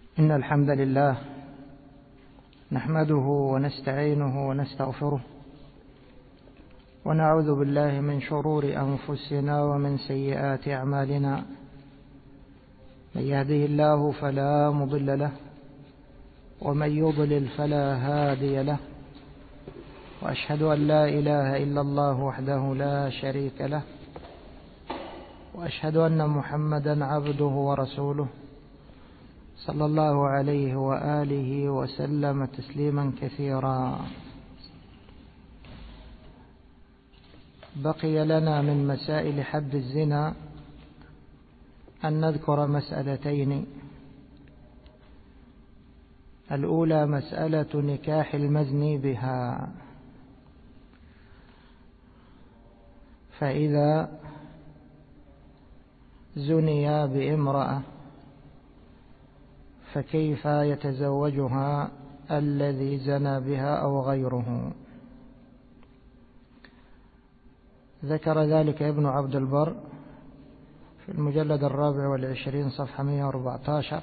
إن الحمد لله نحمده ونستعينه ونستغفره ونعوذ بالله من شرور أنفسنا ومن سيئات أعمالنا. من يهده الله فلا مضل له ومن يضلل فلا هادي له، وأشهد أن لا إله إلا الله وحده لا شريك له، وأشهد أن محمدا عبده ورسوله صلى الله عليه وآله وسلم تسليما كثيرا. بقي لنا من مسائل حد الزنا أن نذكر مسألتين. الأولى مسألة نكاح المزني بها، فإذا زني بامرأة فكيف يتزوجها الذي زنى بها أو غيره؟ ذكر ذلك ابن عبد البر في المجلد 24 صفحة 114.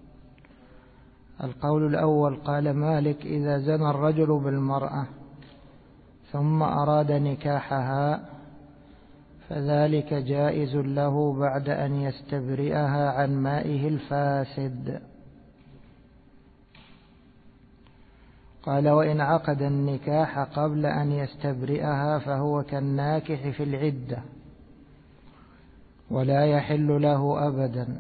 القول الأول قال مالك: إذا زنى الرجل بالمرأة ثم أراد نكاحها فذلك جائز له بعد أن يستبرئها عن مائه الفاسد. قال: وإن عقد النكاح قبل أن يستبرئها فهو كالناكح في العدة ولا يحل له أبدا.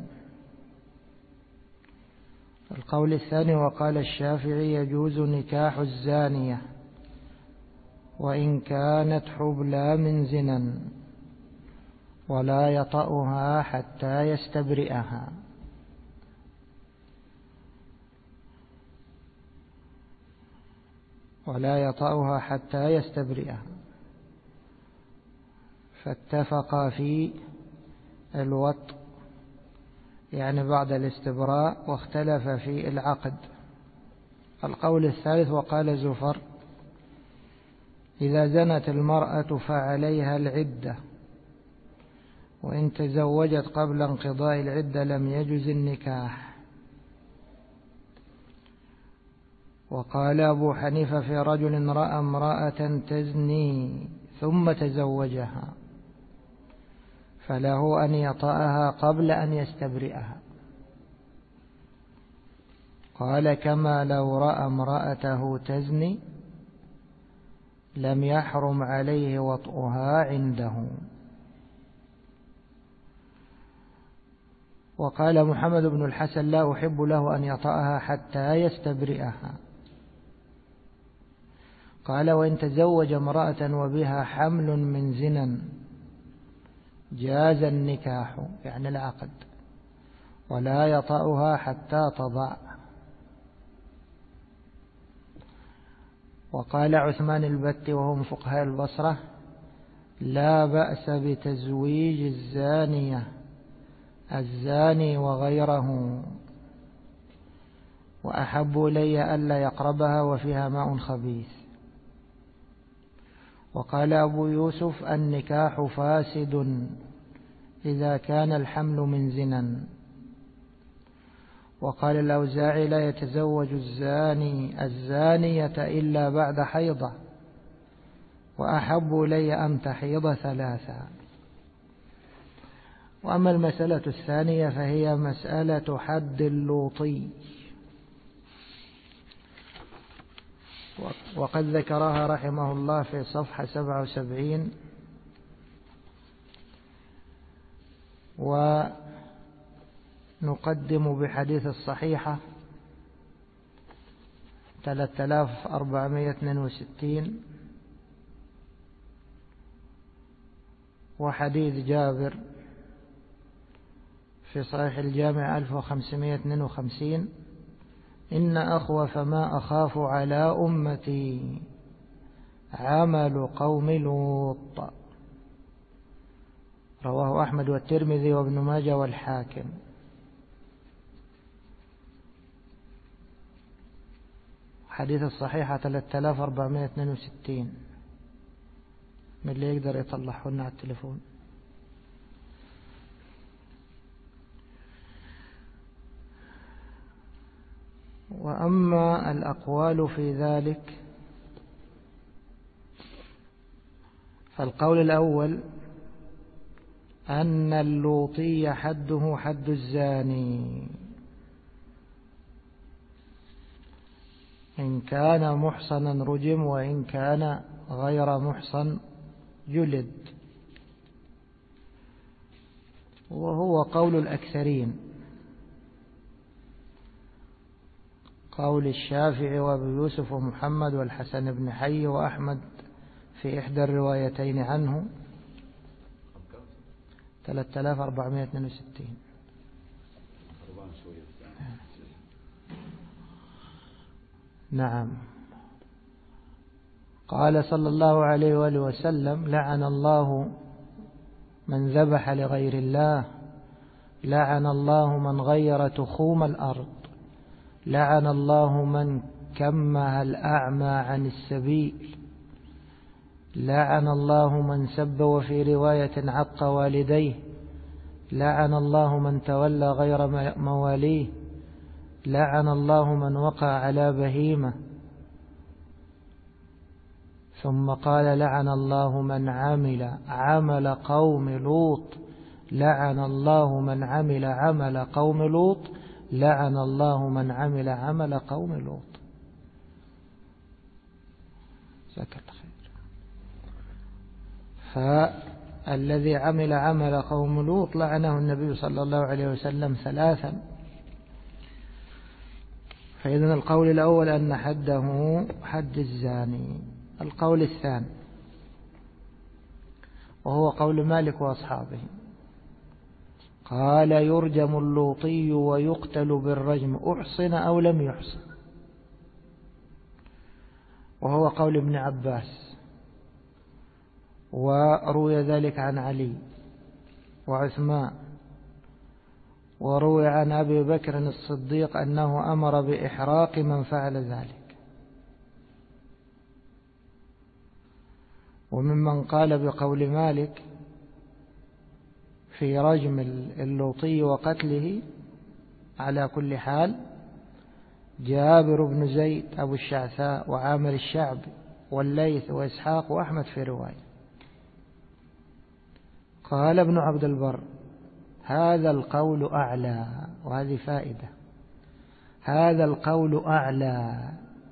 القول الثاني وقال الشافعي: يجوز نكاح الزانية وإن كانت حبلى من زنا ولا يطأها حتى يستبرئها. فاتفقا في الوط يعني بعد الاستبراء، واختلف في العقد. القول الثالث وقال زفر: إذا زنت المرأة فعليها العدة، وإن تزوجت قبل انقضاء العدة لم يجز النكاح. وقال أبو حنيفة في رجل رأى امرأة تزني ثم تزوجها فله أن يطأها قبل أن يستبرئها. قال: كما لو رأى امرأته تزني لم يحرم عليه وطئها عنده. وقال محمد بن الحسن: لا أحب له أن يطأها حتى يستبرئها. قال: وإن تزوج امرأة وبها حمل من زنا جاز النكاح يعني العقد ولا يطأها حتى تضع. وقال عثمان البتي وهو من فقهاء البصرة: لا بأس بتزويج الزانية الزاني وغيره، وأحب إلي ألا يقربها وفيها ماء خبيث. وقال أبو يوسف: النكاح فاسد إذا كان الحمل من زنا. وقال الأوزاعي: لا يتزوج الزاني الزانية إلا بعد حيضة، وأحب إلي أن تحيض 3. وأما المسألة الثانية فهي مسألة حد اللوطي، وقد ذكرها رحمه الله في صفحة 77. ونقدم بحديث الصحيحة 3462، وحديث جابر في صحيح الجامع 1552: إن أخوف ما أخاف على أمتي عمل قوم لوط. رواه أحمد والترمذي وابن ماجه والحاكم. حديث الصحيحة 3462. من اللي يقدر يطلعهن على التليفون؟ وأما الأقوال في ذلك فالقول الأول أن اللوطي حده حد الزاني، إن كان محصنا رجم، وإن كان غير محصن جلد، وهو قول الأكثرين، قول الشافعي وابو يوسف ومحمد والحسن بن حي وأحمد في إحدى الروايتين عنه 3462. نعم. قال صلى الله عليه وآله وسلم: لعن الله من ذبح لغير الله، لعن الله من غير تخوم الأرض، لعن الله من كمه الأعمى عن السبيل، لعن الله من سب وفي رواية عق والديه، لعن الله من تولى غير مواليه، لعن الله من وقع على بهيمة. ثم قال: لعن الله من عمل عمل قوم لوط، لعن الله من عمل عمل قوم لوط، لعن الله من عمل عمل قوم لوط. جزاك الله خير. فالذي عمل عمل قوم لوط لعنه النبي صلى الله عليه وسلم 3. فإذن القول الأول أن حده حد الزاني. القول الثاني وهو قول مالك وأصحابه، قال: يرجم اللوطي ويقتل بالرجم أحصن أو لم يحصن، وهو قول ابن عباس، وروي ذلك عن علي وعثمان، وروي عن أبي بكر الصديق أنه أمر بإحراق من فعل ذلك. وممن قال بقول مالك في رجم اللوطي وقتله على كل حال جابر بن زيد أبو الشعثاء وعامر الشعبي والليث وإسحاق وأحمد في رواية. قال ابن عبد البر: هذا القول أعلى، وهذه فائدة، هذا القول أعلى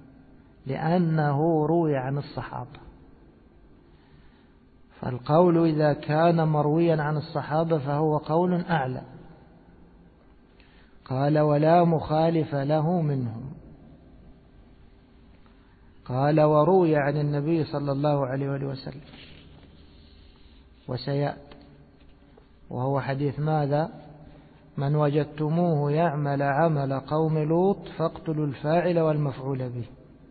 لأنه روي عن الصحابة، فالقول إذا كان مرويا عن الصحابة فهو قول أعلى. قال: ولا مخالف له منهم. قال: وروي عن النبي صلى الله عليه وسلم، وسيأتي، وهو حديث ماذا؟ من وجدتموه يعمل عمل قوم لوط فاقتلوا الفاعل والمفعول به.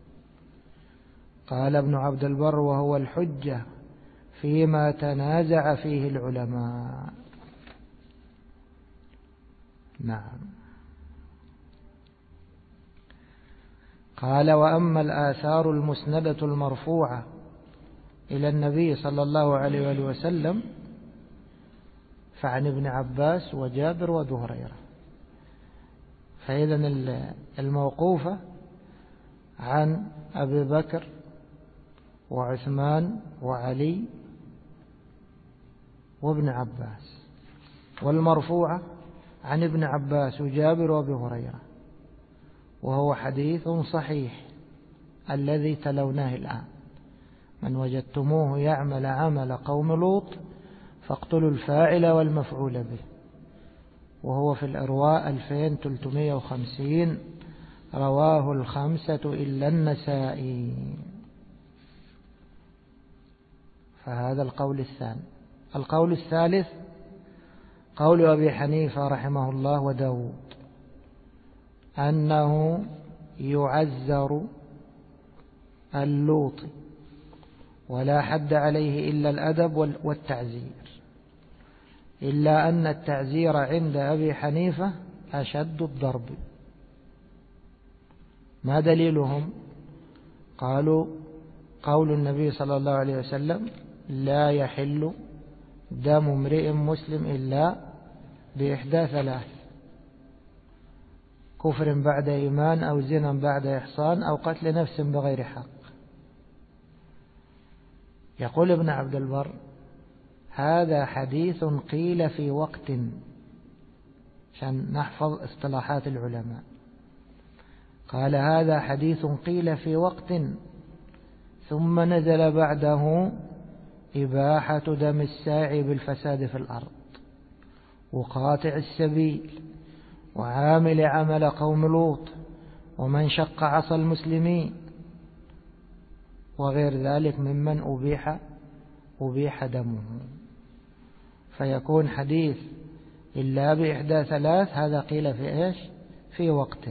قال ابن عبد البر: وهو الحجة فيما تنازع فيه العلماء. نعم. قال: وأما الآثار المسندة المرفوعة إلى النبي صلى الله عليه وآله وسلم فعن ابن عباس وجابر وابو هريرة. فإذن الموقوفة عن أبي بكر وعثمان وعلي وابن عباس، والمرفوعة عن ابن عباس وجابر وابو هريرة، وهو حديث صحيح الذي تلوناه الآن: من وجدتموه يعمل عمل قوم لوط فاقتلوا الفاعل والمفعول به، وهو في الإرواء 2350، رواه 5 إلا النسائي. فهذا القول الثاني. القول الثالث قول أبي حنيفة رحمه الله وداود، أنه يعزر اللوطي ولا حد عليه إلا الأدب والتعزير، إلا أن التعزير عند أبي حنيفة أشد الضرب. ما دليلهم؟ قالوا: قول النبي صلى الله عليه وسلم: لا يحل دم امرئ مسلم إلا بإحدى 3: كفر بعد إيمان أو زنا بعد إحصان أو قتل نفس بغير حق. يقول ابن عبد البر: هذا حديث قيل في وقت، عشان نحفظ اصطلاحات العلماء. قال: هذا حديث قيل في وقت ثم نزل بعده إباحة دم الساعي بالفساد في الأرض وقاطع السبيل وعامل عمل قوم لوط ومن شق عصا المسلمين وغير ذلك ممن أبيح دمه. فيكون حديث إلا بإحدى ثلاث هذا قيل في إيش؟ في وقت.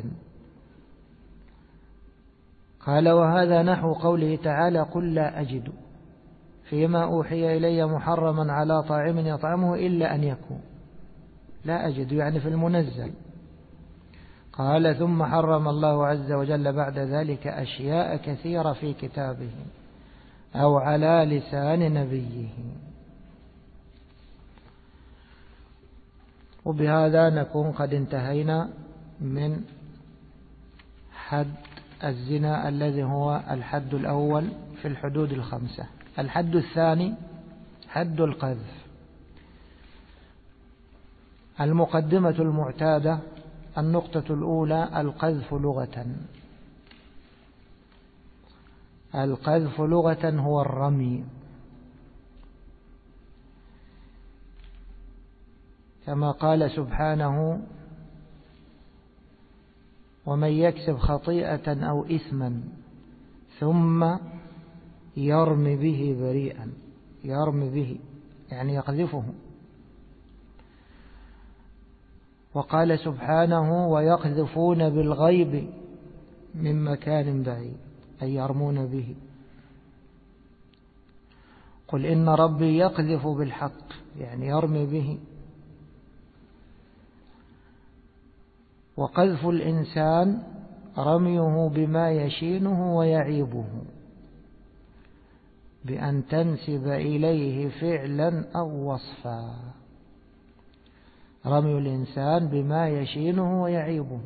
قال: وهذا نحو قوله تعالى: قل لا أجد فيما أوحي إلي محرما على طاعم يطعمه إلا أن يكون. لا أجد يعني في المنزل. قال: ثم حرم الله عز وجل بعد ذلك أشياء كثيرة في كتابه أو على لسان نبيه. وبهذا نكون قد انتهينا من حد الزنا الذي هو الحد الأول في الحدود الخمسة. الحد الثاني حد القذف. المقدمة المعتادة: النقطة الأولى القذف لغة. القذف لغة هو الرمي، كما قال سبحانه: ومن يكسب خطيئة أو إثما ثم يرمي به بريئا. يرمي به يعني يقذفه. وقال سبحانه: ويقذفون بالغيب من مكان بعيد، أي يرمون به. قل إن ربي يقذف بالحق يعني يرمي به. وقذف الإنسان رميه بما يشينه ويعيبه، بأن تنسب إليه فعلا أو وصفا. رمي الإنسان بما يشينه ويعيبه.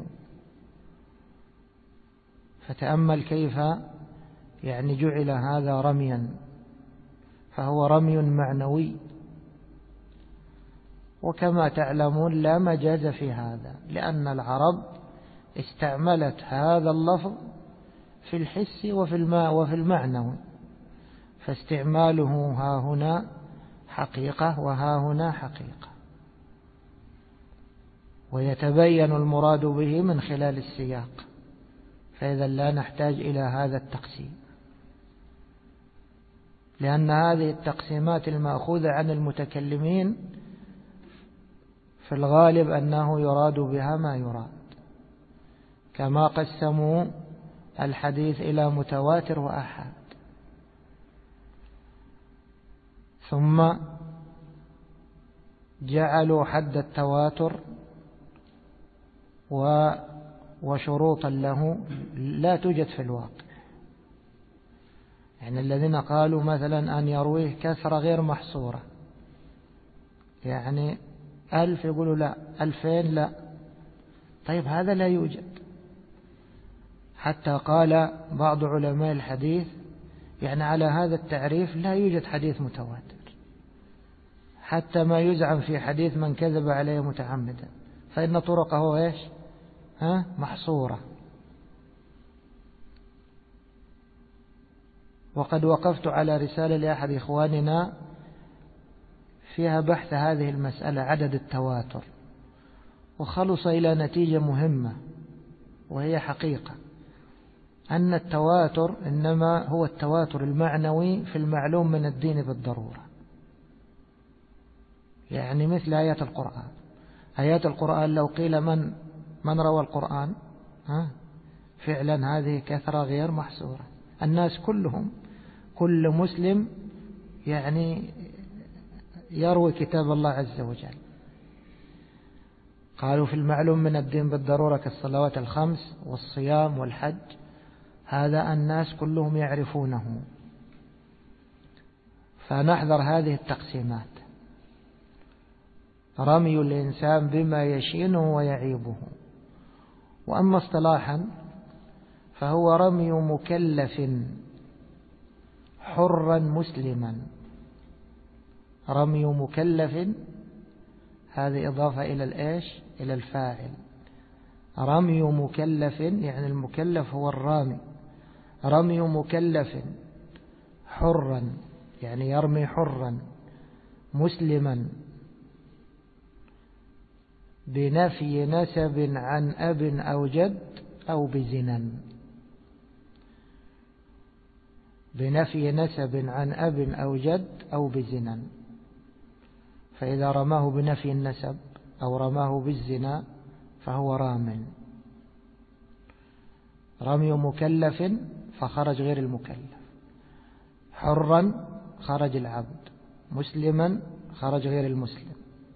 فتأمل كيف يعني جعل هذا رميا، فهو رمي معنوي. وكما تعلمون لا مجاز في هذا، لأن العرب استعملت هذا اللفظ في الحس وفي المعنوي، فاستعماله ها هنا حقيقة وها هنا حقيقة، ويتبين المراد به من خلال السياق. فإذا لا نحتاج إلى هذا التقسيم، لأن هذه التقسيمات المأخوذة عن المتكلمين في الغالب أنه يراد بها ما يراد، كما قسموا الحديث إلى متواتر وأحاد. ثم جعلوا حد التواتر وشروطا له لا توجد في الواقع. يعني الذين قالوا مثلا أن يرويه كثرة غير محصورة، يعني 1000 يقولوا لا، 2000 لا. طيب هذا لا يوجد. حتى قال بعض علماء الحديث يعني على هذا التعريف لا يوجد حديث متواتر، حتى ما يزعم في حديث من كذب عليه متعمدا فإن طرقه إيش؟ محصورة. وقد وقفت على رسالة لأحد إخواننا فيها بحث هذه المسألة عدد التواتر، وخلص إلى نتيجة مهمة، وهي حقيقة أن التواتر إنما هو التواتر المعنوي في المعلوم من الدين بالضرورة. يعني مثل آيات القرآن. آيات القرآن لو قيل من روى القرآن فعلا هذه كثرة غير محصورة. الناس كلهم، كل مسلم يعني يروي كتاب الله عز وجل. قالوا في المعلوم من الدين بالضرورة كالصلوات الخمس والصيام والحج، هذا الناس كلهم يعرفونه. فنحذر هذه التقسيمات. رمي الإنسان بما يشينه ويعيبه، وأما اصطلاحا فهو رمي مكلف حرا مسلما. رمي مكلف هذه إضافة إلى الإيش؟ إلى الفاعل. رمي مكلف يعني المكلف هو الرامي. رمي مكلف حرا يعني يرمي حرا مسلما بنفي نسب عن أب أو جد أو بزنا. بنفي نسب عن أب أو جد أو بزنا. فإذا رماه بنفي النسب أو رماه بالزنا فهو رام. رمي مكلف فخرج غير المكلف، حرا خرج العبد، مسلما خرج غير المسلم.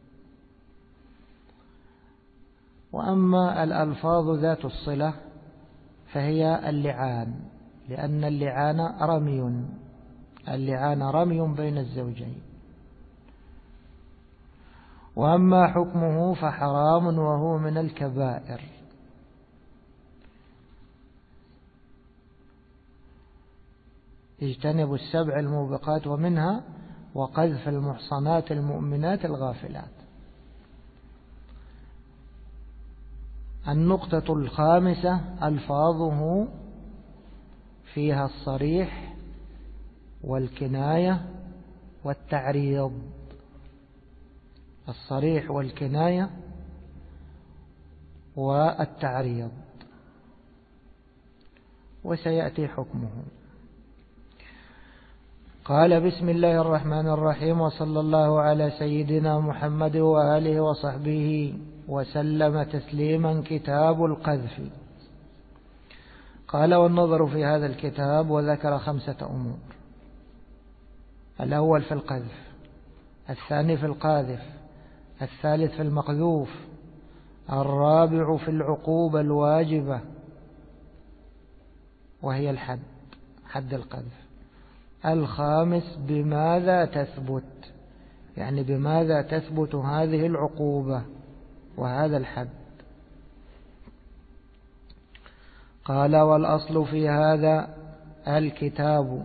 وأما الألفاظ ذات الصلة فهي اللعان، لأن اللعان رمي. اللعان رمي بين الزوجين. وأما حكمه فحرام وهو من الكبائر. اجتنبوا السبع الموبقات ومنها وقذف المحصنات المؤمنات الغافلات. النقطة الخامسة ألفاظه فيها الصريح والكناية والتعريض. الصريح والكناية والتعريض، وسيأتي حكمه. قال: بسم الله الرحمن الرحيم، وصلى الله على سيدنا محمد وآله وصحبه وسلم تسليما. كتاب القذف. قال: والنظر في هذا الكتاب، وذكر 5 أمور. الأول في القذف، الثاني في القاذف، الثالث في المقذوف، الرابع في العقوبة الواجبة وهي الحد، حد القذف، الخامس بماذا تثبت، يعني بماذا تثبت هذه العقوبة وهذا الحد. قال: والأصل في هذا الكتاب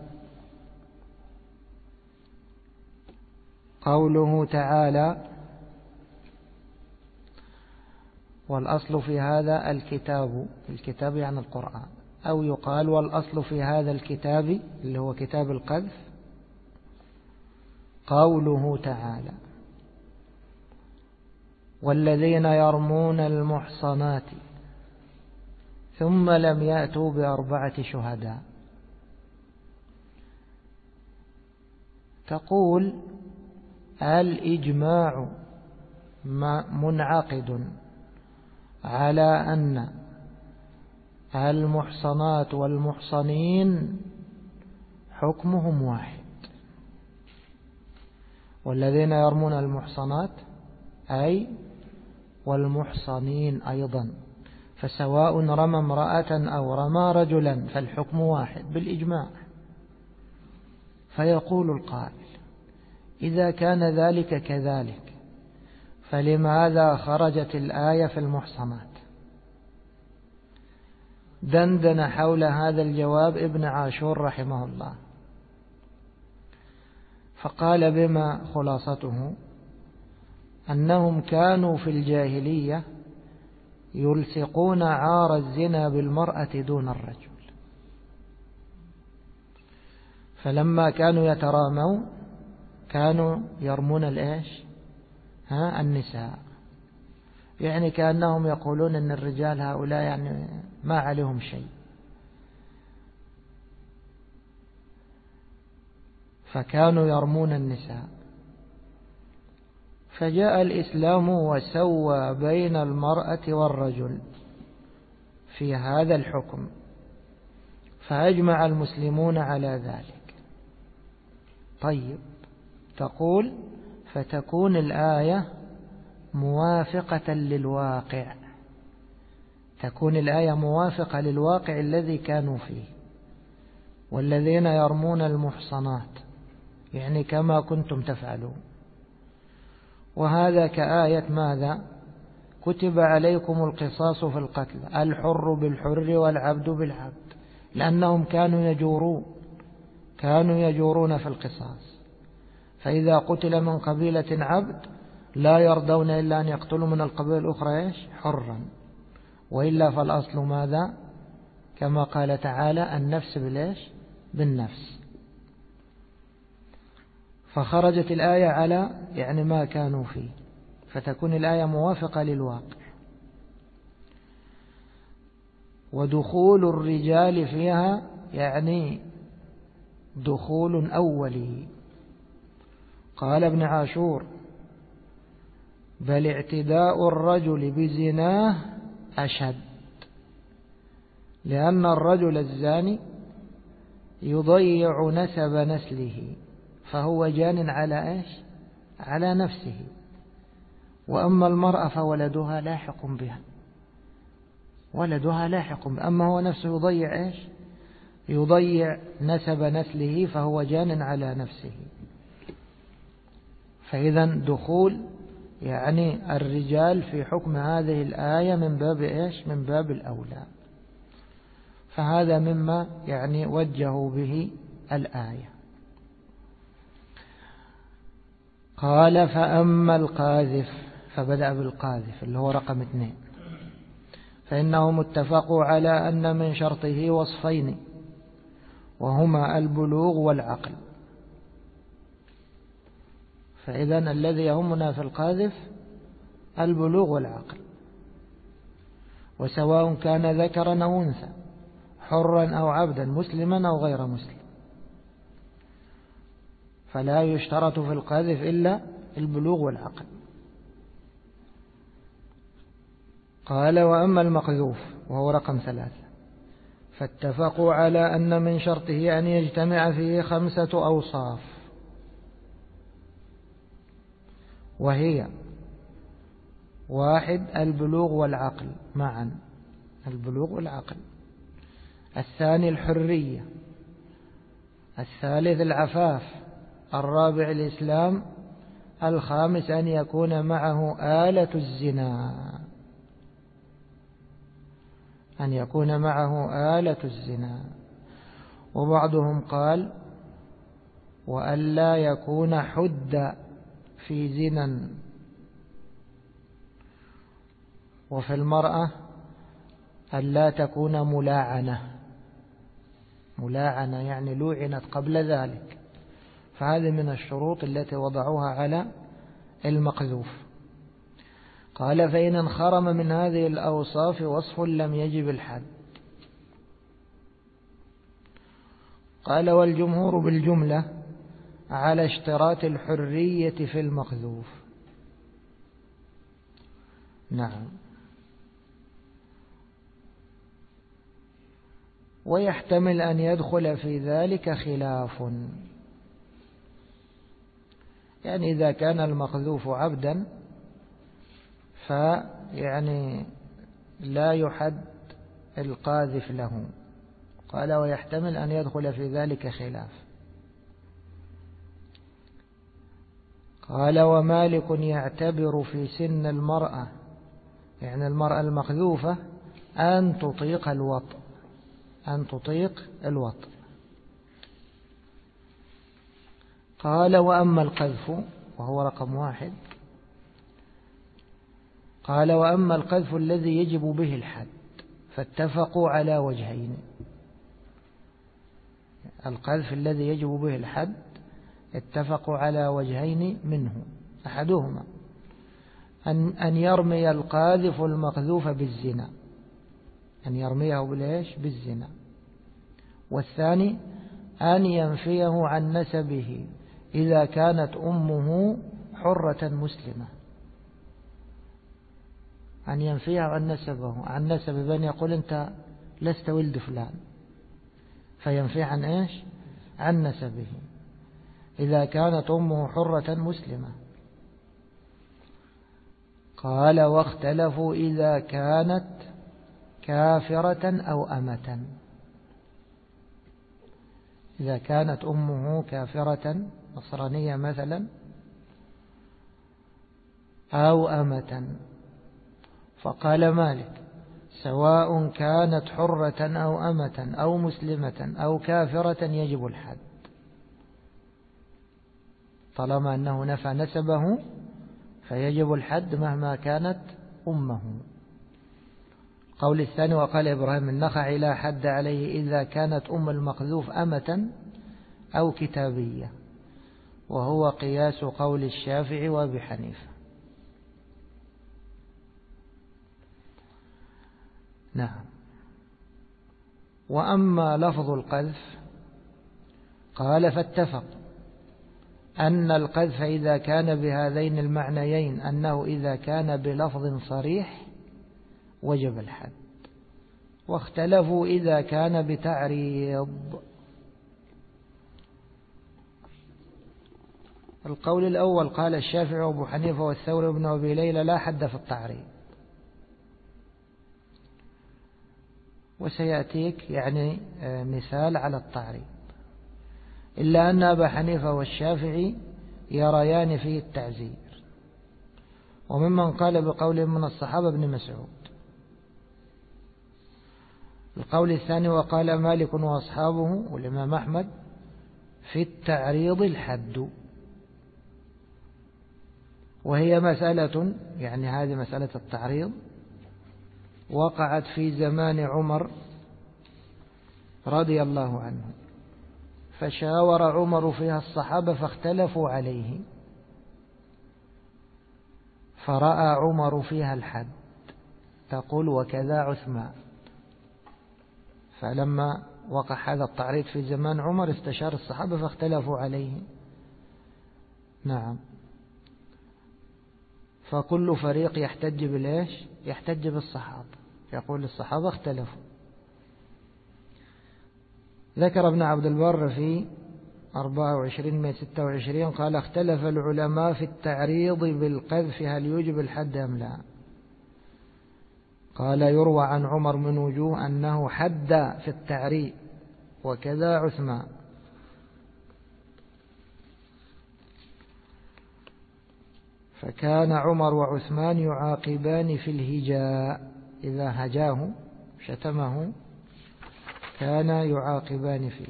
قوله تعالى. والأصل في هذا الكتاب، الكتاب يعني القرآن، أو يقال والأصل في هذا الكتاب اللي هو كتاب القذف قوله تعالى: والذين يرمون المحصنات ثم لم يأتوا ب4 شهداء. تقول: الإجماع منعقد على أن المحصنات والمحصنين حكمهم واحد. والذين يرمون المحصنات أي والمحصنين أيضا، فسواء رمى امرأة أو رمى رجلا فالحكم واحد بالإجماع. فيقول القائل: إذا كان ذلك كذلك فلماذا خرجت الآية في المحصنات؟ دندن حول هذا الجواب ابن عاشور رحمه الله، فقال بما خلاصته أنهم كانوا في الجاهلية يلصقون عار الزنا بالمرأة دون الرجل، فلما كانوا يتراموا كانوا يرمون النساء، يعني كأنهم يقولون أن الرجال هؤلاء يعني ما عليهم شيء، فكانوا يرمون النساء. فجاء الإسلام وسوى بين المرأة والرجل في هذا الحكم، فأجمع المسلمون على ذلك. طيب، تقول فتكون الآية موافقة للواقع، تكون الآية موافقة للواقع الذي كانوا فيه. والذين يرمون المحصنات يعني كما كنتم تفعلون، وهذا كآية ماذا؟ كتب عليكم القصاص في القتل، الحر بالحر والعبد بالعبد، لأنهم كانوا يجورون في القصاص. فإذا قتل من قبيلة عبد لا يرضون إلا أن يقتلوا من القبيلة الأخرى حرا، وإلا فالأصل ماذا؟ كما قال تعالى النفس بالنفس. فخرجت الآية على ما كانوا فيه، فتكون الآية موافقة للواقع. ودخول الرجال فيها دخول أولي. قال ابن عاشور: بل اعتداء الرجل بزناه أشد، لأن الرجل الزاني يضيع نسب نسله، فهو جان على نفسه. وأما المرأة فولدها لاحق بها، أما هو نفسه يضيع نسب نسله، فهو جان على نفسه. فإذا دخول الرجال في حكم هذه الآية من باب الأولى. فهذا مما وجهوا به الآية. قال: فأما القاذف، فبدأ بالقاذف اللي هو رقم 2، فإنهم اتفقوا على أن من شرطه وصفين، وهما البلوغ والعقل. فإذا الذي يهمنا في القاذف البلوغ والعقل، وسواء كان ذكرا أو أنثى، حرا أو عبدا، مسلما أو غير مسلم، فلا يشترط في القاذف إلا البلوغ والعقل. قال: وأما المقذوف وهو رقم 3، فاتفقوا على أن من شرطه أن يجتمع فيه 5 أوصاف، وهي: 1 البلوغ والعقل معا، البلوغ والعقل. 2 الحرية. 3 العفاف. 4 الإسلام. 5 أن يكون معه آلة الزنا، وبعضهم قال: وألا يكون حد في زنا. وفي المرأة ألا تكون ملاعنة لوعنت قبل ذلك. فهذه من الشروط التي وضعوها على المقذوف. قال: فإن انخرم من هذه الأوصاف وصف لم يجب الحد. قال: والجمهور بالجملة على اشتراط الحرية في المقذوف. نعم. ويحتمل أن يدخل في ذلك خلاف، إذا كان المقذوف عبدا لا يحد القاذف له. قال: ويحتمل أن يدخل في ذلك خلاف. قال: ومالك يعتبر في سن المرأة، المرأة المقذوفة، أن تطيق الوطء. قال: وأما القذف وهو رقم 1. قال: وأما القذف الذي يجب به الحد فاتفقوا على وجهين. القذف الذي يجب به الحد اتفقوا على وجهين منه. أحدهما أن يرمي القاذف المقذوف بالزنا، أن يرميه بالزنا. والثاني أن ينفيه عن نسبه إذا كانت أمه حرة مسلمة، أن ينفيه عن نسبه بأن يقول أنت لست ولد فلان، فينفيه عن نسبه إذا كانت أمه حرة مسلمة. قال: واختلفوا إذا كانت كافرة أو أمة. إذا كانت أمه كافرة نصرانية مثلا أو أمة. فقال مالك: سواء كانت حرة أو أمة أو مسلمة أو كافرة يجب الحد، طالما أنه نفى نسبه فيجب الحد مهما كانت أمه. قول الثاني: وقال إبراهيم النخعي: لا حد عليه إذا كانت أم المقذوف أمة أو كتابية، وهو قياس قول الشافعي وأبي حنيفة. نعم. وأما لفظ القذف قال: فاتفق أن القذف إذا كان بهذين المعنيين أنه إذا كان بلفظ صريح وجب الحد، واختلفوا إذا كان بتعريض. القول الأول قال الشافعي وأبو حنيفة والثوري وابن أبي ليلى: لا حد في التعريض. وسيأتيك يعني مثال على التعريض، إلا أن أبا حنيفة والشافعي يريان فيه التعزير. وممن قال بقول من الصحابة ابن مسعود. القول الثاني: وقال مالك وأصحابه والإمام أحمد: في التعريض الحد. وهي مسألة، يعني هذه مسألة التعريض وقعت في زمان عمر رضي الله عنه، فشاور عمر فيها الصحابة فاختلفوا عليه، فرأى عمر فيها الحد، تقول: وكذا عثمان. فلما وقع هذا التعريض في زمان عمر استشار الصحابة فاختلفوا عليه. نعم. فكل فريق يحتج بالإيش؟ يحتج بالصحابة، يقول الصحابة اختلفوا. ذكر ابن عبد البر في 2426 قال: اختلف العلماء في التعريض بالقذف هل يوجب الحد أم لا. قال: يروى عن عمر من وجوه أنه حد في التعريض، وكذا عثمان. فكان عمر وعثمان يعاقبان في الهجاء، إذا هجاه شتمه كان يعاقبان فيه.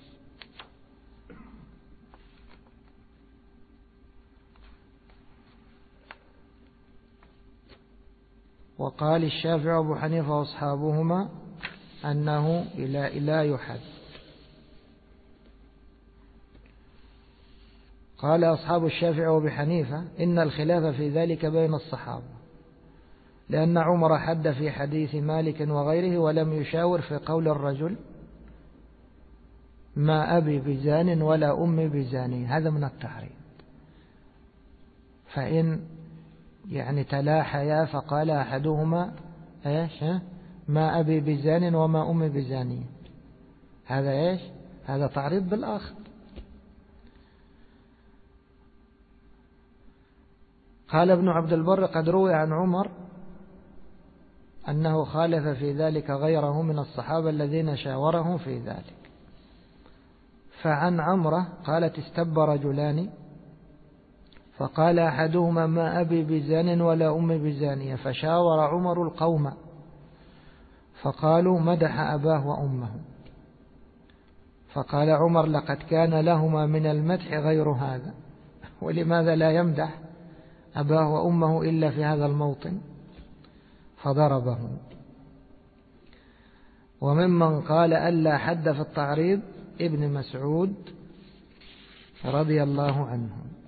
وقال الشافعي وأبو حنيفة وأصحابهما أنه لا يحد. قال أصحاب الشافعي وأبي حنيفة: إن الخلاف في ذلك بين الصحابة، لأن عمر حد في حديث مالك وغيره ولم يشاور في قول الرجل: ما أبي بزان ولا أمي بزاني. هذا من التحريم. فإن يعني تلاحيا فقال أحدهما: إيش؟ ما أبي بزان وما أمي بزاني، هذا إيش؟ هذا تعريض بالآخر. قال ابن عبد البر: قد روي عن عمر أنه خالف في ذلك غيره من الصحابة الذين شاورهم في ذلك. فعن عمرة قالت: استب رجلان فقال أحدهما: ما أبي بزان ولا أمي بزانية، فشاور عمر القوم فقالوا: مدح أباه وأمه. فقال عمر: لقد كان لهما من المدح غير هذا، ولماذا لا يمدح أباه وأمه إلا في هذا الموطن؟ فضربه. وممن قال ألا حد في التعريض ابن مسعود رضي الله عنه.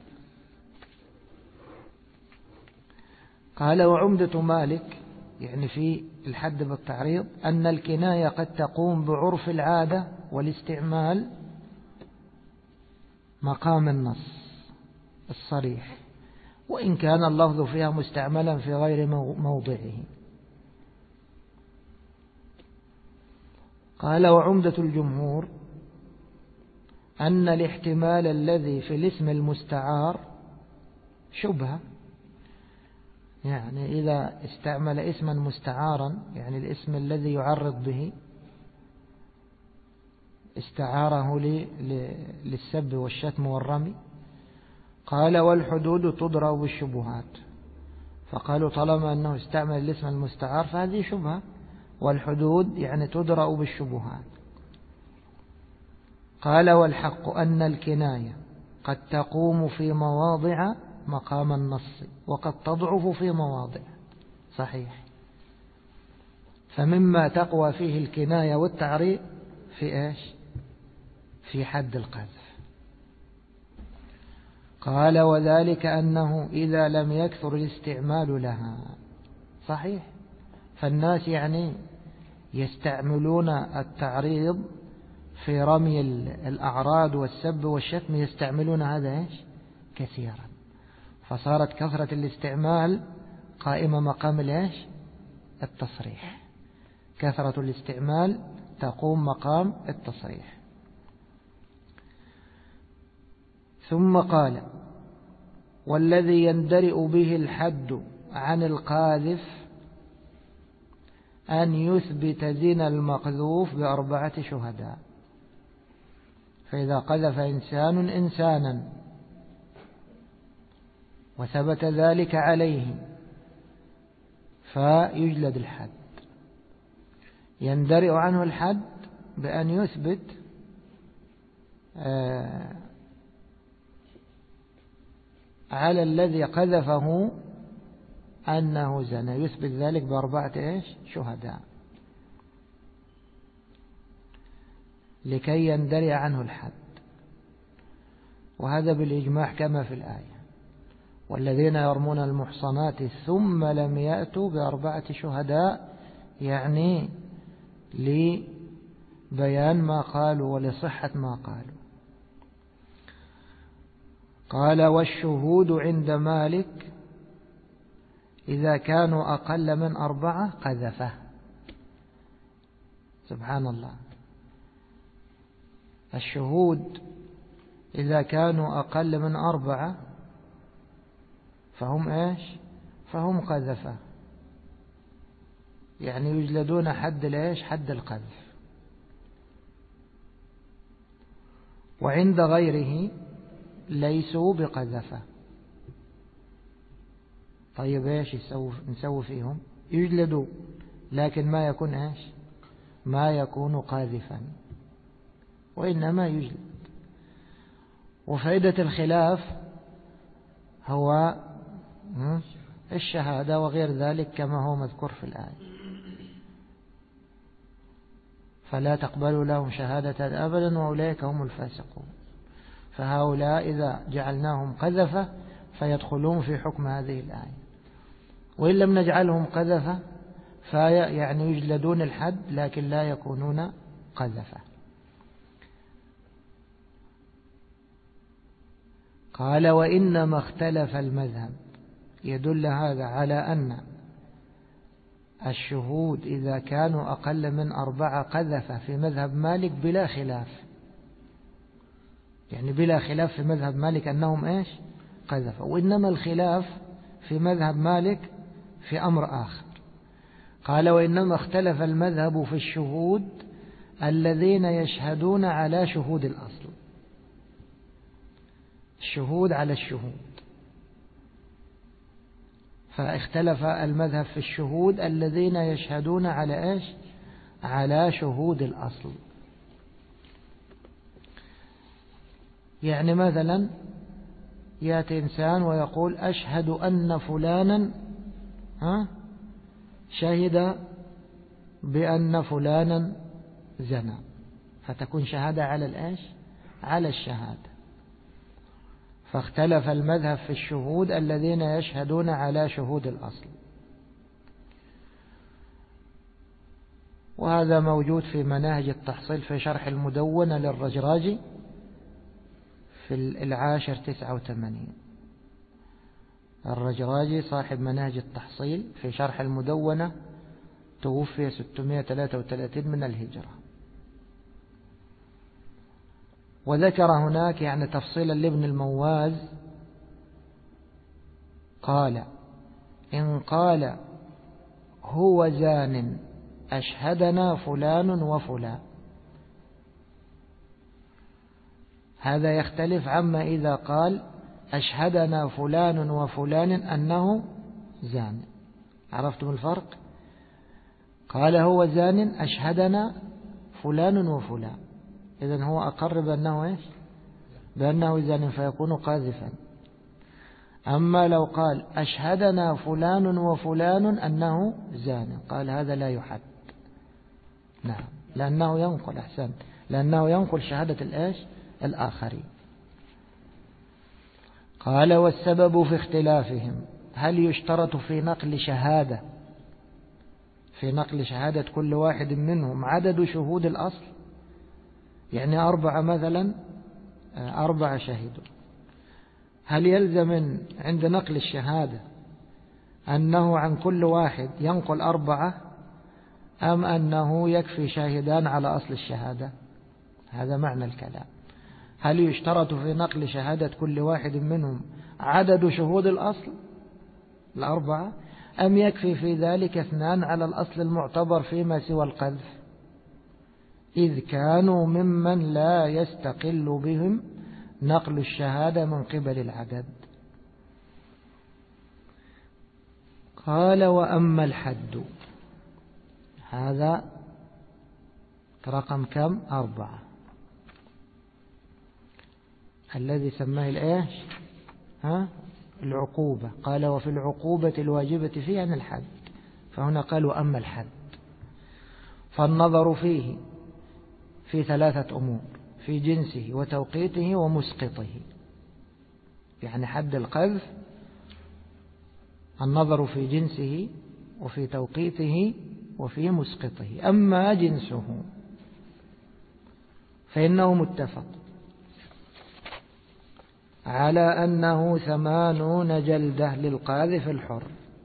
قال: وعمدة مالك يعني في الحد بالتعريض أن الكناية قد تقوم بعرف العادة والاستعمال مقام النص الصريح، وإن كان اللفظ فيها مستعملا في غير موضعه. قال: وعمدة الجمهور أن الاحتمال الذي في الاسم المستعار شبهة، يعني إذا استعمل اسما مستعارا، يعني الاسم الذي يعرض به استعاره للسب والشتم والرمي. قال: والحدود تضرب بالشبهات، فقالوا طالما أنه استعمل الاسم المستعار فهذه شبهة، والحدود يعني تدرأ بالشبهات. قال والحق أن الكناية قد تقوم في مواضع مقام النص وقد تضعف في مواضع. صحيح. فمما تقوى فيه الكناية والتعريض في إيش؟ في حد القذف. قال وذلك أنه إذا لم يكثر الاستعمال لها. صحيح. فالناس يعني يستعملون التعريض في رمي الأعراض والسب والشتم، يستعملون هذا إيش؟ كثيرا، فصارت كثرة الاستعمال قائمة مقام الإيش؟ التصريح. كثرة الاستعمال تقوم مقام التصريح. ثم قال والذي يندرئ به الحد عن القاذف أن يثبت زنا المقذوف ب4 شهداء. فإذا قذف إنسان إنسانا وثبت ذلك عليه فيجلد الحد. يندرئ عنه الحد بأن يثبت على الذي قذفه أنه زنى، يثبت ذلك ب4 شهداء لكي يندرئ عنه الحد. وهذا بالإجماع كما في الآية والذين يرمون المحصنات ثم لم يأتوا ب4 شهداء، يعني لبيان ما قالوا ولصحة ما قالوا. قال والشهود عند مالك إذا كانوا أقل من 4 قذفه. سبحان الله. الشهود إذا كانوا أقل من 4 فهم إيش؟ فهم قذفه، يعني يجلدون حد الإيش؟ حد القذف. وعند غيره ليسوا بقذفه. طيب إيش نسوي فيهم؟ يجلدوا لكن ما يكون إيش؟ ما يكون قاذفا، وإنما يجلد. وفائدة الخلاف هو الشهادة وغير ذلك كما هو مذكور في الآية. فلا تقبلوا لهم شهادة أبدا وأولئك هم الفاسقون. فهؤلاء إذا جعلناهم قذفة فيدخلون في حكم هذه الآية، وإن لم نجعلهم قذفة يعني يجلدون الحد لكن لا يكونون قذفة. قال وإنما اختلف المذهب. يدل هذا على أن الشهود إذا كانوا أقل من 4 قذفة في مذهب مالك بلا خلاف، يعني بلا خلاف في مذهب مالك أنهم إيش؟ قذفة. وإنما الخلاف في مذهب مالك في أمر آخر. قال وإنما اختلف المذهب في الشهود الذين يشهدون على شهود الأصل. الشهود على الشهود، فاختلف المذهب في الشهود الذين يشهدون على إيش؟ على شهود الأصل. يعني مثلا يأتي إنسان ويقول أشهد أن فلانا شهد بأن فلانا زنى، فتكون شهادة على الإيش؟ على الشهادة. فاختلف المذهب في الشهود الذين يشهدون على شهود الأصل. وهذا موجود في مناهج التحصيل في شرح المدونة للرجراجي في 1089. الرجراجي صاحب مناهج التحصيل في شرح المدونة توفي 633 من الهجرة. وذكر هناك يعني تفصيلا لابن المواز. قال إن قال هو زان أشهدنا فلان وفلان، هذا يختلف عما إذا قال أشهدنا فلان وفلان أنه زان. عرفتم الفرق؟ قال هو زان أشهدنا فلان وفلان، إذن هو أقر بأنه إيش؟ بأنه زان فيكون قاذفا. أما لو قال أشهدنا فلان وفلان أنه زان، قال هذا لا يحد. نعم، لأنه ينقل، أحسن، لأنه ينقل شهادة الإيش؟ الآخرين. قال والسبب في اختلافهم، هل يشترط في نقل شهادة كل واحد منهم عدد شهود الأصل؟ يعني 4 مثلا، 4 شهدوا، هل يلزم عند نقل الشهادة أنه عن كل واحد ينقل 4 أم أنه يكفي شاهدان على أصل الشهادة؟ هذا معنى الكلام. هل يشترط في نقل شهادة كل واحد منهم عدد شهود الأصل 4 أم يكفي في ذلك 2 على الأصل المعتبر فيما سوى القذف، إذ كانوا ممن لا يستقل بهم نقل الشهادة من قبل العدد. قال وأما الحد، هذا رقم كم؟ 4، الذي سماه الإيش؟ العقوبة. قال وفي العقوبة الواجبة فيه عن الحد، فهنا قال وأما الحد، فالنظر فيه في 3 أمور: في جنسه وتوقيته ومسقطه. يعني حد القذف النظر في جنسه وفي توقيته وفي مسقطه. أما جنسه فإنه متفق على أنه 80 جلدة للقاذف الحر.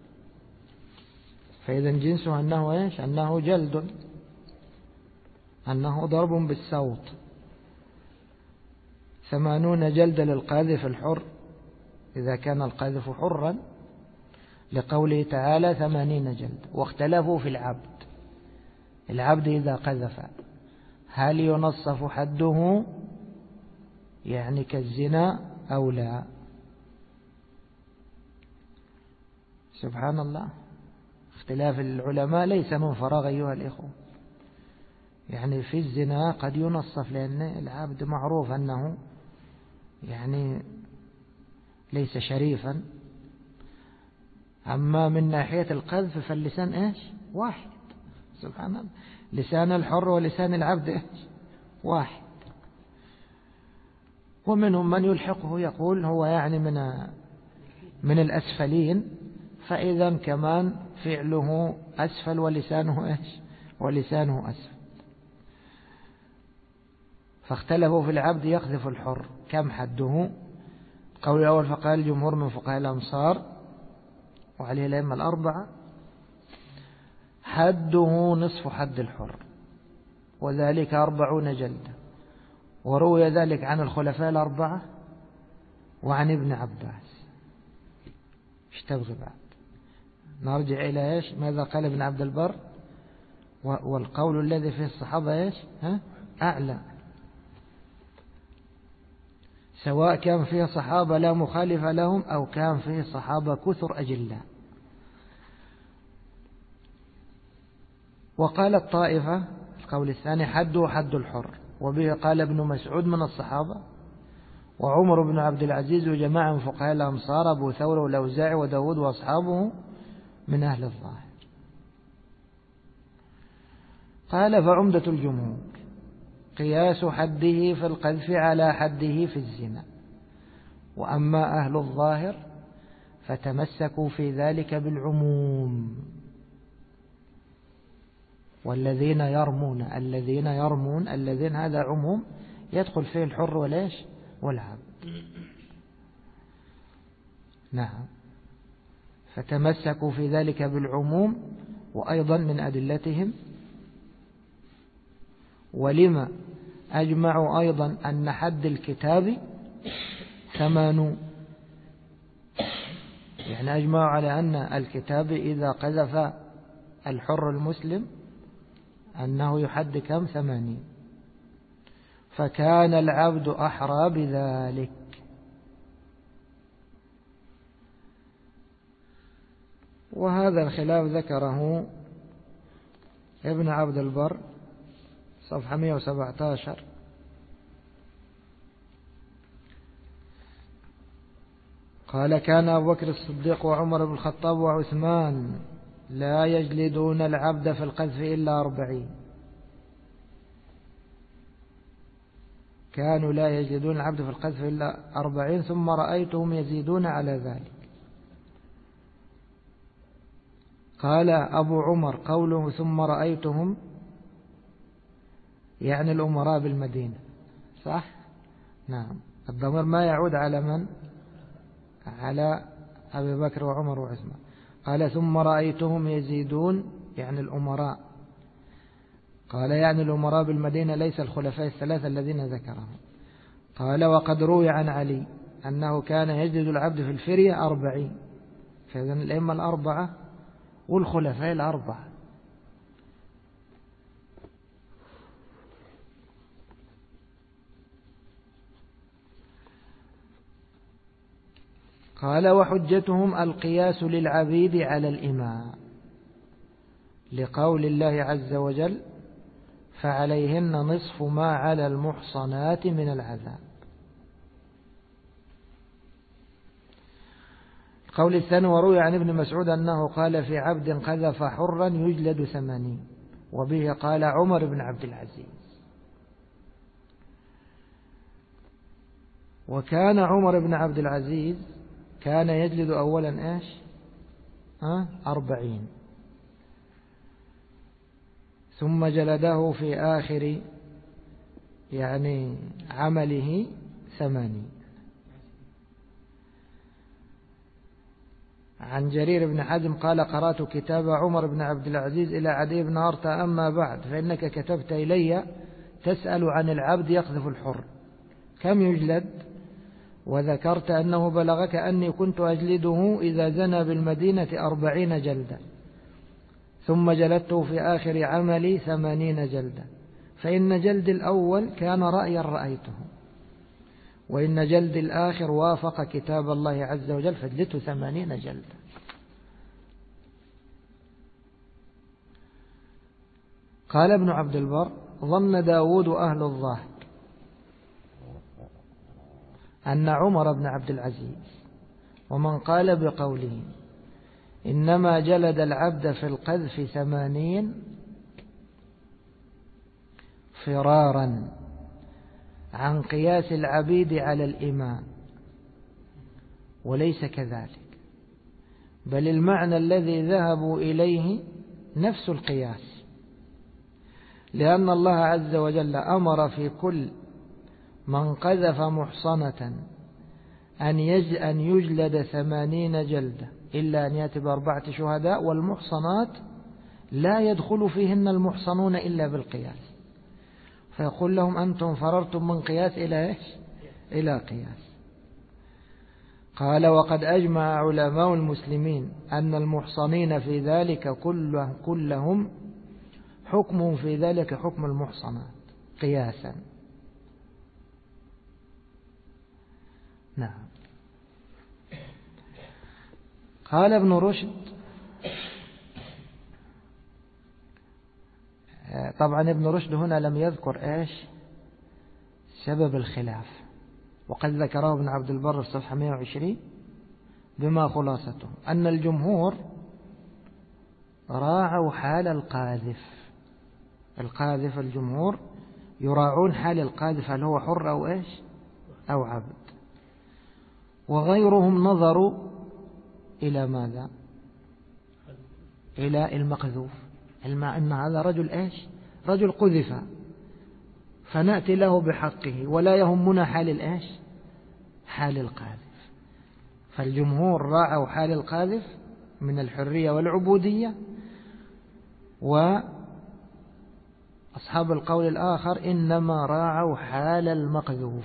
فإذا جنسه أنه إيش؟ أنه جلد، أنه ضرب بالصوت. 80 جلدة للقاذف الحر إذا كان القاذف حرا، لقوله تعالى 80 جلدة. واختلفوا في العبد إذا قذف هل ينصف حده يعني كالزنا أو لا؟ سبحان الله، اختلاف العلماء ليس من فراغ أيها الإخوة. يعني في الزنا قد ينصف، لأن العبد معروف أنه يعني ليس شريفا. أما من ناحية القذف فاللسان إيش؟ واحد. سبحان الله، لسان الحر ولسان العبد إيش؟ واحد. ومنهم من يلحقه يقول هو يعني من الأسفلين، فإذا كمان فعله أسفل ولسانه إيش؟ ولسانه أسفل. فاختلفوا في العبد يقذف الحر كم حده؟ قول الأول فقال الجمهور من فقهاء الأمصار وعليه الأئمة 4 حده نصف حد الحر، وذلك 40 جلدة. وروي ذلك عن الخلفاء 4 وعن ابن عباس. ايش تبغي بعد؟ نرجع إلى إيش؟ ماذا قال ابن عبد البر؟ والقول الذي فيه الصحابة إيش؟ أعلى، سواء كان فيه صحابة لا مخالف لهم أو كان فيه صحابة كثر أجلاء. وقال الطائفة القول الثاني حده حد الحر، وبه قال ابن مسعود من الصحابة، وعمر بن عبد العزيز وجماعة من فقهاء الأمصار، أبو ثور والأوزاعي وداود وأصحابه من أهل الظاهر. قال فعمدة الجمهور قياس حده في القذف على حده في الزنا، وأما أهل الظاهر فتمسكوا في ذلك بالعموم. والذين يرمون الذين هذا عموم يدخل فيه الحر والإيش؟ والعبد. نعم، فتمسكوا في ذلك بالعموم. وأيضا من أدلتهم ولما أجمعوا أيضا أن حد الكتاب 80، يعني أجمعوا على أن الكتاب إذا قذف الحر المسلم أنه يحد كم؟ 80. فكان العبد أحرى بذلك. وهذا الخلاف ذكره ابن عبد البر صفحة 117. قال كان أبو بكر الصديق وعمر بن الخطاب وعثمان لا يجلدون العبد في القذف إلا 40. كانوا لا يجلدون العبد في القذف إلا 40 ثم رأيتهم يزيدون على ذلك. قال أبو عمر قوله ثم رأيتهم يعني الأمراء بالمدينة، صح؟ نعم، الضمير ما يعود على من؟ على أبي بكر وعمر وعثمان. قال ثم رأيتهم يزيدون يعني الأمراء. قال يعني الأمراء بالمدينة ليس الخلفاء الثلاثة الذين ذكرهم. قال وقد روي عن علي أنه كان يجلد العبد في الفرية 40. فإذن الأئمة الأربعة والخلفاء الأربعة. قال وحجتهم القياس للعبيد على الإماء لقول الله عز وجل فعليهن نصف ما على المحصنات من العذاب. القول الثاني وروي عن ابن مسعود أنه قال في عبد قذف حرا يجلد 80، وبه قال عمر بن عبد العزيز. وكان عمر بن عبد العزيز كان يجلد أولا إيش 40 ثم جلده في آخر يعني عمله 80. عن جرير بن حازم قال قرأت كتاب عمر بن عبد العزيز إلى عدي بن أرطى أما بعد فإنك كتبت إلي تسأل عن العبد يقذف الحر كم يجلد، وذكرت أنه بلغك أني كنت أجلده إذا زنى بالمدينة 40 جلدة، ثم جلدته في آخر عملي 80 جلدة، فإن جلد الأول كان رأيا رأيته، وإن جلد الآخر وافق كتاب الله عز وجل فجلته 80 جلدة. قال ابن عبد البر ظن داود أهل الظاهر أن عمر بن عبد العزيز ومن قال بقوله إنما جلد العبد في القذف 80 فرارا عن قياس العبيد على الإماء، وليس كذلك، بل المعنى الذي ذهبوا إليه نفس القياس، لأن الله عز وجل أمر في كل من قذف محصنة أن يجلد 80 جلدة إلا أن يأتي ب4 شهداء، والمحصنات لا يدخل فيهن المحصنون إلا بالقياس، فيقول لهم أنتم فررتم من قياس إلى إيش؟ إلى قياس. قال وقد أجمع علماء المسلمين أن المحصنين في ذلك كلهم حكمهم في ذلك حكم المحصنات قياسا. نعم. قال ابن رشد طبعا ابن رشد هنا لم يذكر إيش سبب الخلاف، وقد ذكره ابن عبد البر في صفحة 120 بما خلاصته أن الجمهور راعوا حال القاذف الجمهور يراعون حال القاذف هل هو حر أو إيش أو عبد، وغيرهم نظروا إلى ماذا؟ إلى المقذوف، إن هذا رجل إيش؟ رجل قذف فنأتي له بحقه ولا يهمنا حال الإيش؟ حال القاذف. فالجمهور راعوا حال القاذف من الحرية والعبودية، وأصحاب القول الآخر إنما راعوا حال المقذوف،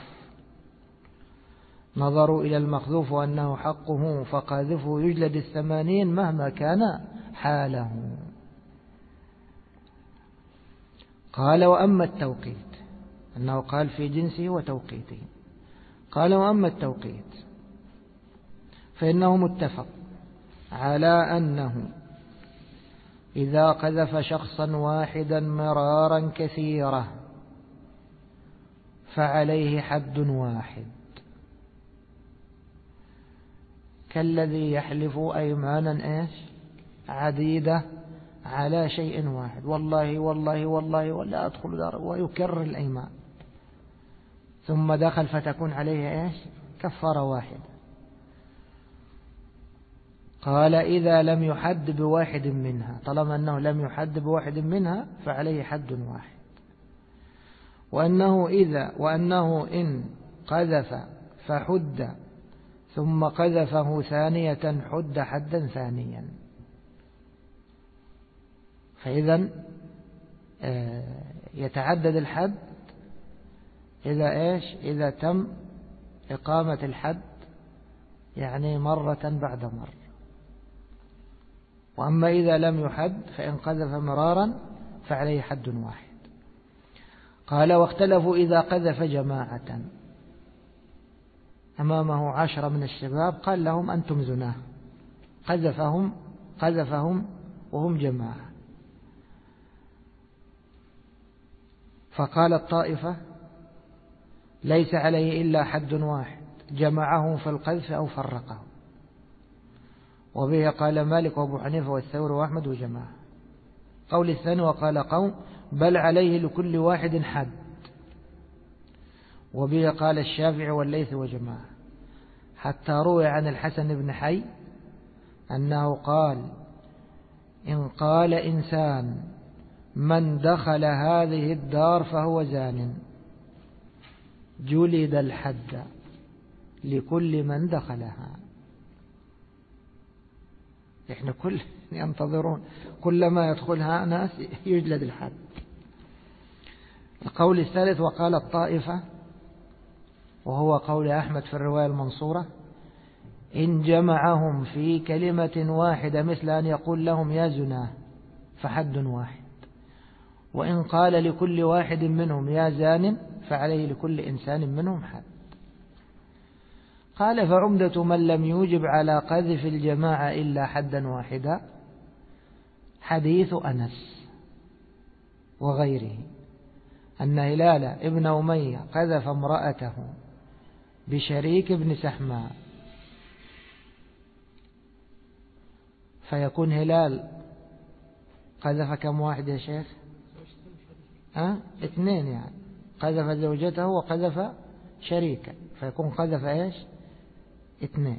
نظروا إلى المقذوف وأنه حقه فقاذفه يجلد 80 مهما كان حاله. قال وأما التوقيت، أنه قال في جنسه وتوقيته، قال وأما التوقيت فإنه متفق على أنه إذا قذف شخصا واحدا مرارا كثيرة فعليه حد واحد، كالذي يحلف أيمانا إيش عديدة على شيء واحد، والله والله والله ولا أدخل دار، ويكرر الأيمان ثم دخل فتكون عليه إيش كفارة واحدة. قال إذا لم يحد بواحد منها، طالما أنه لم يحد بواحد منها فعليه حد واحد. وأنه إن قذف فحد ثم قذفه ثانية حد حدا ثانيا. فإذا يتعدد الحد إذا تم إقامة الحد يعني مرة بعد مرة. وأما إذا لم يحد فإن قذف مرارا فعليه حد واحد. قال واختلفوا إذا قذف جماعة أمامه 10 من الشباب قال لهم أنتم زناه، قذفهم وهم جماعة. فقال الطائفة ليس عليه إلا حد واحد، جمعهم في القذف أو فرقهم. وبه قال مالك وأبو حنيفة والثوري وأحمد وجماعة. قول الثاني وقال قوم بل عليه لكل واحد حد. وبه قال الشافعي والليث وجماعة، حتى روي عن الحسن بن حي أنه قال إن قال إنسان من دخل هذه الدار فهو زان جلد الحد لكل من دخلها. إحنا كل ينتظرون كلما يدخلها ناس يجلد الحد. القول الثالث وقال الطائفة وهو قول أحمد في الرواية المنصورة إن جمعهم في كلمة واحدة مثل أن يقول لهم يا زناه فحد واحد، وإن قال لكل واحد منهم يا زان فعليه لكل إنسان منهم حد. قال فعمدة من لم يوجب على قذف الجماعة إلا حدا واحدا حديث أنس وغيره أن هلال ابن أمية قذف امرأته بشريك بن سحماء، فيكون هلال قذف كم واحد يا شيخ؟ 2 يعني، قذف زوجته وقذف شريكا فيكون قذف 2.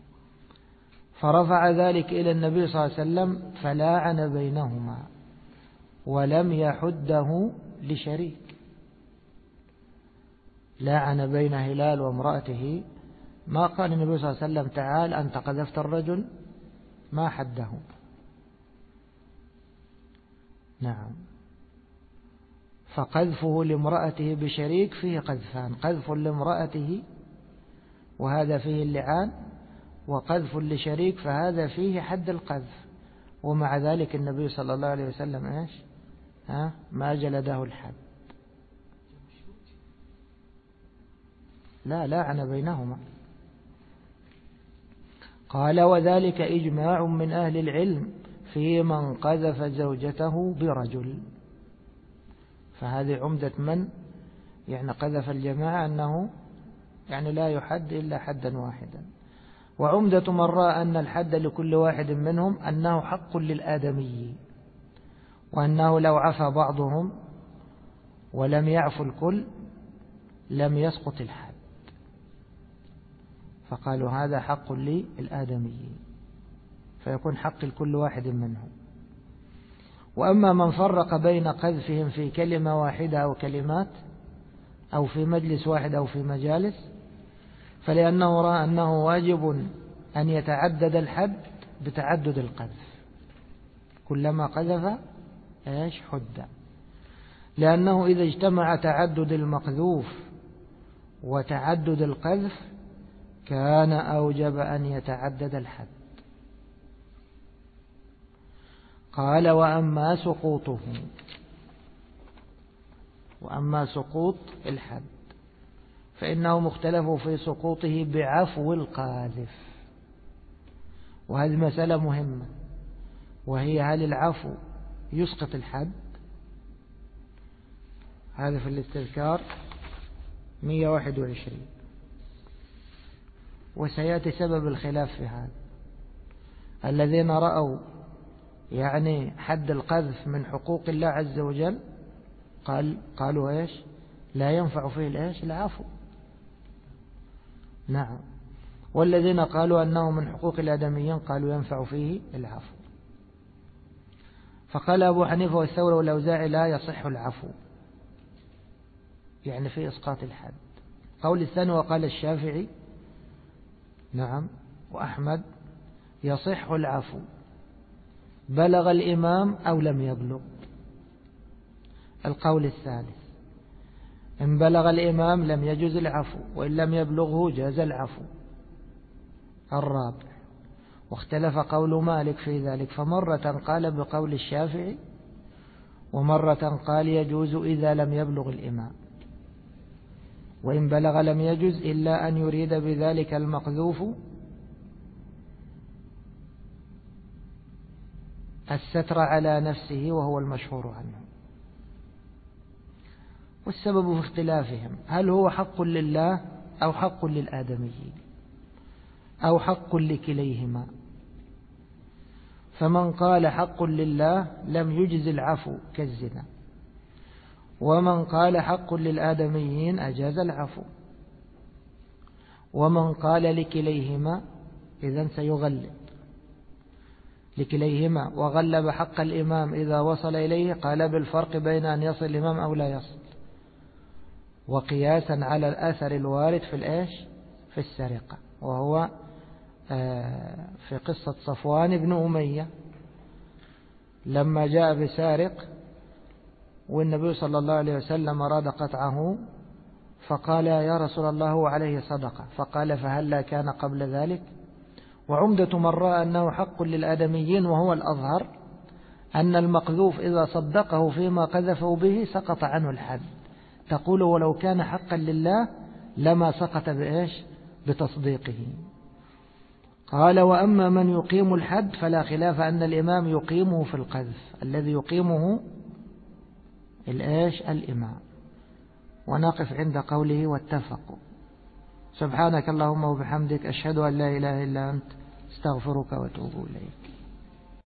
فرفع ذلك إلى النبي صلى الله عليه وسلم فلاعن بينهما ولم يحده لشريك، لاعن بين هلال وامرأته، ما قال النبي صلى الله عليه وسلم تعال أنت قذفت الرجل، ما حده. نعم. فقذفه لامرأته بشريك فيه قذفان، قذف لامرأته وهذا فيه اللعان، وقذف لشريك فهذا فيه حد القذف. ومع ذلك النبي صلى الله عليه وسلم ما جلده الحد، لا لاعن بينهما. قال وذلك إجماع من أهل العلم في من قذف زوجته برجل. فهذه عمدة من يعني قذف الجماعة أنه يعني لا يحد إلا حدا واحدا. وعمدة من رأى أن الحد لكل واحد منهم أنه حق للآدمي، وأنه لو عفى بعضهم ولم يعفو الكل لم يسقط الحد، فقالوا هذا حق للآدمي فيكون حق لكل واحد منهم. وأما من فرق بين قذفهم في كلمة واحدة أو كلمات أو في مجلس واحد أو في مجالس فلأنه رأى أنه واجب أن يتعدد الحد بتعدد القذف، كلما قذف حد، لأنه إذا اجتمع تعدد المقذوف وتعدد القذف كان أوجب أن يتعدد الحد. قال وأما سقوط الحد فإنه مختلف في سقوطه بعفو القاذف وهذه مسألة مهمة، وهي هل العفو يسقط الحد؟ هذا في الاستذكار 121. وسيأتي سبب الخلاف في هذا. الذين رأوا يعني حد القذف من حقوق الله عز وجل قالوا إيش؟ لا ينفع فيه الإيش؟ العفو. نعم. والذين قالوا أنه من حقوق الآدميين قالوا ينفع فيه العفو. فقال أبو حنيفة والثوري والأوزاعي لا يصح العفو، يعني في إسقاط الحد. قول الثاني وقال الشافعي نعم وأحمد يصح العفو بلغ الإمام أو لم يبلغ. القول الثالث إن بلغ الإمام لم يجوز العفو، وإن لم يبلغه جاز العفو. الرابع واختلف قول مالك في ذلك، فمرة قال بقول الشافعي ومرة قال يجوز إذا لم يبلغ الإمام، وإن بلغ لم يجوز إلا أن يريد بذلك المقذوف الستر على نفسه وهو المشهور عنه. والسبب في اختلافهم هل هو حق لله أو حق للآدميين أو حق لكليهما. فمن قال حق لله لم يجز العفو كالزنا، ومن قال حق للآدميين أجاز العفو، ومن قال لكليهما إذن سيغلب لكليهما وغلب حق الإمام إذا وصل إليه قال بالفرق بين أن يصل الإمام أو لا يصل، وقياسا على الأثر الوارد في الإيش في السرقة، وهو في قصة صفوان بن أمية لما جاء بسارق والنبي صلى الله عليه وسلم أراد قطعه فقال يا رسول الله هو عليه صدقة، فقال فهلا كان قبل ذلك. وعمدة من رأى أنه حق للآدميين وهو الأظهر أن المقذوف إذا صدقه فيما قذفه به سقط عنه الحد، تقول ولو كان حقا لله لما سقط بإيش بتصديقه. قال وأما من يقيم الحد فلا خلاف أن الإمام يقيمه في القذف، الذي يقيمه الإيش الإمام. ونقف عند قوله واتفقوا. سبحانك اللهم وبحمدك أشهد أن لا إله إلا أنت استغفرك واتوب إليك.